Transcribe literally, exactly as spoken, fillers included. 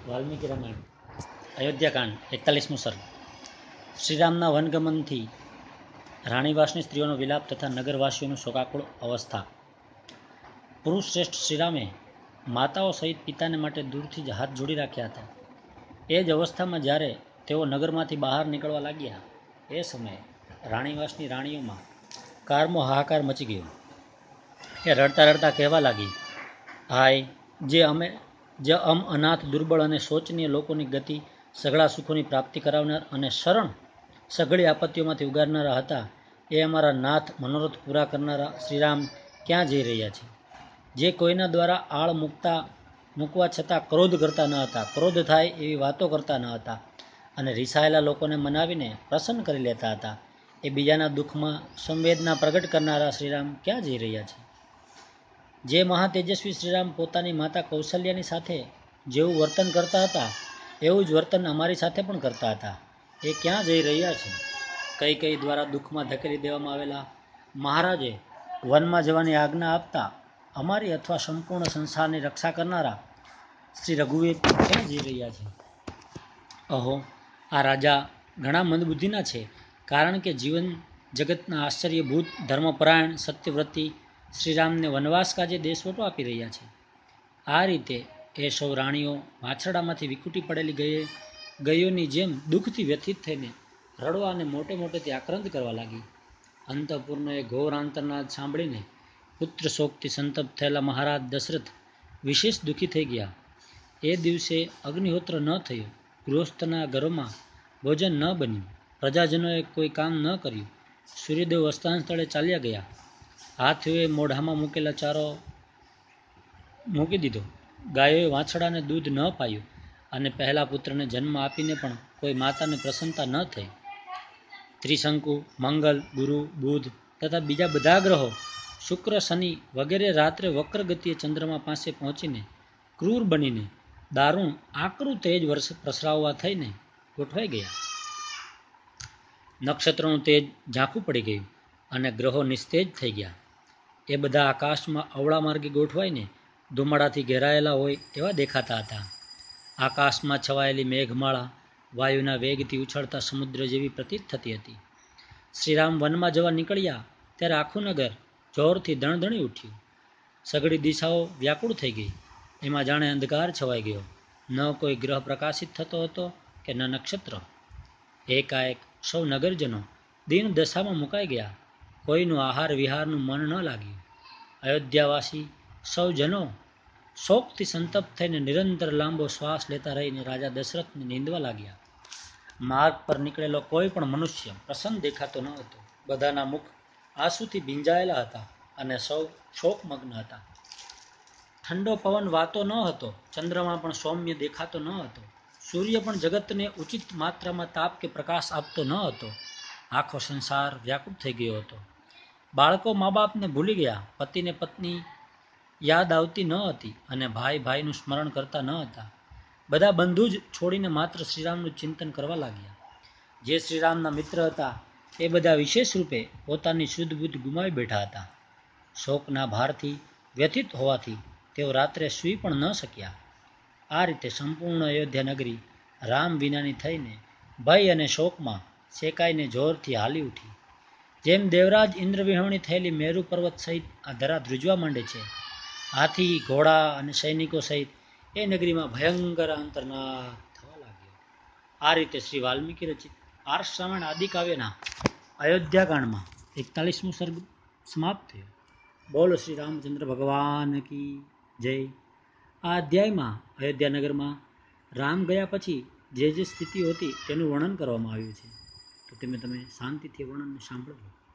વાલ્મીકી રામાયણ અયોધ્યાકાંડ એકતાલીસમો સર્ગ. શ્રીરામના વનગમનથી રાણીવાસની સ્ત્રીઓનો વિલાપ તથા નગરવાસીઓનું શોકાકુળ અવસ્થા. પુરુષ શ્રેષ્ઠ શ્રીરામે માતાઓ સહિત પિતાને માટે દૂરથી જ હાથ જોડી રાખ્યા હતા. એ જ અવસ્થામાં જ્યારે તેઓ નગરમાંથી બહાર નીકળવા લાગ્યા એ સમયે રાણીવાસની રાણીઓમાં કારમો હાહાકાર મચી ગયો. એ રડતા રડતા કહેવા લાગી, હાય, જે અમે જે અમ અનાથ દુર્બળ અને શોચનીય લોકોની ગતિ સઘળા સુખોની પ્રાપ્તિ કરાવનાર અને શરણ સઘળી આપત્તિઓમાંથી ઉગારનારા હતા, એ અમારા નાથ મનોરથ પૂરા કરનારા શ્રીરામ ક્યાં જઈ રહ્યા છે? જે કોઈના દ્વારા આળ મૂકતા મૂકવા છતાં ક્રોધ કરતા ન હતા, ક્રોધ થાય એવી વાતો કરતા ન હતા અને રીસાયેલા લોકોને મનાવીને પ્રસન્ન કરી લેતા હતા, એ બીજાના દુઃખમાં સંવેદના પ્રગટ કરનારા શ્રીરામ ક્યાં જઈ રહ્યા છે? જે મહાતેજસ્વી શ્રીરામ પોતાની માતા કૌશલ્યાની સાથે જેવું વર્તન કરતા હતા એવું જ વર્તન અમારી સાથે પણ કરતા હતા, એ ક્યાં જઈ રહ્યા છે? કઈ કઈ દ્વારા દુઃખમાં ધકેલી દેવામાં આવેલા મહારાજે વનમાં જવાની આજ્ઞા આપતા અમારી અથવા સંપૂર્ણ સંસારની રક્ષા કરનારા શ્રી રઘુવીર ક્યાં જઈ રહ્યા છે? અહો, આ રાજા ઘણા મંદબુદ્ધિના છે, કારણ કે જીવન જગતના આશ્ચર્યભૂત ધર્મપરાયણ સત્યવ્રતી શ્રીરામને વનવાસ કાજે દેશવટો આપી રહ્યા છે. આ રીતે એ સૌ રાણીઓ વાછરડામાંથી વિખૂટી પડેલી ગયે ગયોની જેમ દુઃખથી વ્યથિત થઈને રડવા અને મોટે મોટેથી આક્રંદ કરવા લાગી. અંતઃપુરનો એ ઘોર આંતરનાદ સાંભળીને પુત્ર શોકથી સંતપ્ત થયેલા મહારાજ દશરથ વિશેષ દુઃખી થઈ ગયા. એ દિવસે અગ્નિહોત્ર ન થયો, ગૃહસ્થના ઘરોમાં ભોજન ન બન્યું, પ્રજાજનોએ કોઈ કામ ન કર્યું, સૂર્યદેવ અસ્તાન સ્થળે ચાલ્યા ગયા, હાથીઓએ મોઢામાં મૂકેલા ચારો મૂકી દીધો, ગાયોએ વાછડાને દૂધ ન પાયું અને પહેલા પુત્રને જન્મ આપીને પણ કોઈ માતાને પ્રસન્નતા ન થઈ. ત્રિશંકુ, મંગલ, ગુરુ, બુધ તથા બીજા બધા ગ્રહો શુક્ર, શનિ વગેરે રાત્રે વક્ર ગતિએ ચંદ્રમા પાસે પહોંચીને ક્રૂર બનીને દારૂણ આકરું તેજ વર્ષ પ્રસરાવવા થઈને ગોઠવાઈ ગયા. નક્ષત્રોનું તેજ ઝાંખું પડી ગયું અને ગ્રહો નિસ્તેજ થઈ ગયા. એ બધા આકાશમાં અવળા માર્ગે ગોઠવાઈને ધુમાડાથી ઘેરાયેલા હોય એવા દેખાતા હતા. આકાશમાં છવાયેલી મેઘમાળા વાયુના વેગથી ઉછળતા સમુદ્ર જેવી પ્રતીત થતી હતી. શ્રીરામ વનમાં જવા નીકળ્યા ત્યારે આખું નગર જોરથી દણદણી ઉઠ્યું. સઘળી દિશાઓ વ્યાકુળ થઈ ગઈ. એમાં જાણે અંધકાર છવાઈ ગયો. ન કોઈ ગ્રહ પ્રકાશિત થતો હતો કે ન નક્ષત્ર. એકાએક સૌ નગરજનો દીન દશામાં મુકાઈ ગયા. કોઈનું આહાર વિહારનું મન ન લાગ્યું. અયોધ્યાવાસી સૌ જનો શોકથી સંતપ્ત થઈને નિરંતર લાંબો શ્વાસ લેતા રહીને રાજા દશરથને નિંદવા લાગ્યા. માર્ગ પર નીકળેલો કોઈ પણ મનુષ્ય પ્રસન્ન દેખાતો ન હતો. બધાના મુખ આંસુથી ભીંજાયેલા હતા અને સૌ શોકમગ્ન હતા. ઠંડો પવન વાતો ન હતો, ચંદ્રમા પણ સૌમ્ય દેખાતો ન હતો, સૂર્ય પણ જગતને ઉચિત માત્રામાં તાપ કે પ્રકાશ આપતો ન હતો. આખો સંસાર વ્યાકુળ થઈ ગયો હતો. બાળકો મા બાપને ભૂલી ગયા, પતિને પત્ની યાદ આવતી ન હતી અને ભાઈ ભાઈનું સ્મરણ કરતા ન હતા. બધા બંધુ જ છોડીને માત્ર શ્રીરામનું ચિંતન કરવા લાગ્યા. જે શ્રીરામના મિત્ર હતા એ બધા વિશેષ રૂપે પોતાની શુદ્ધ બુદ્ધ ગુમાવી બેઠા હતા. શોકના ભારથી વ્યથિત હોવાથી તેઓ રાત્રે સૂઈ પણ ન શક્યા. આ રીતે સંપૂર્ણ અયોધ્યા નગરી રામ વિનાની થઈને ભય અને શોકમાં શેકાઈને જોરથી હાલી ઉઠી. જેમ દેવરાજ ઇન્દ્ર વિહોણી થયેલી મેરુ પર્વત સહિત આ ધરા ધ્રુજવા માંડે છે, હાથી, ઘોડા અને સૈનિકો સહિત એ નગરીમાં ભયંકર અંતર્નાદ થવા લાગ્યો. આ રીતે શ્રી વાલ્મીકી રચિત આર્ષ રામાયણ આદિ કાવ્યના અયોધ્યાકાંડમાં એકતાલીસમો સર્ગ સમાપ્ત થયો. બોલો શ્રી રામચંદ્ર ભગવાન કી જય. આ અધ્યાયમાં અયોધ્યાનગરમાં રામ ગયા પછી જે જે સ્થિતિઓ હતી તેનું વર્ણન કરવામાં આવ્યું છે, તો તમે તમે શાંતિથી વર્ણનને સાંભળો.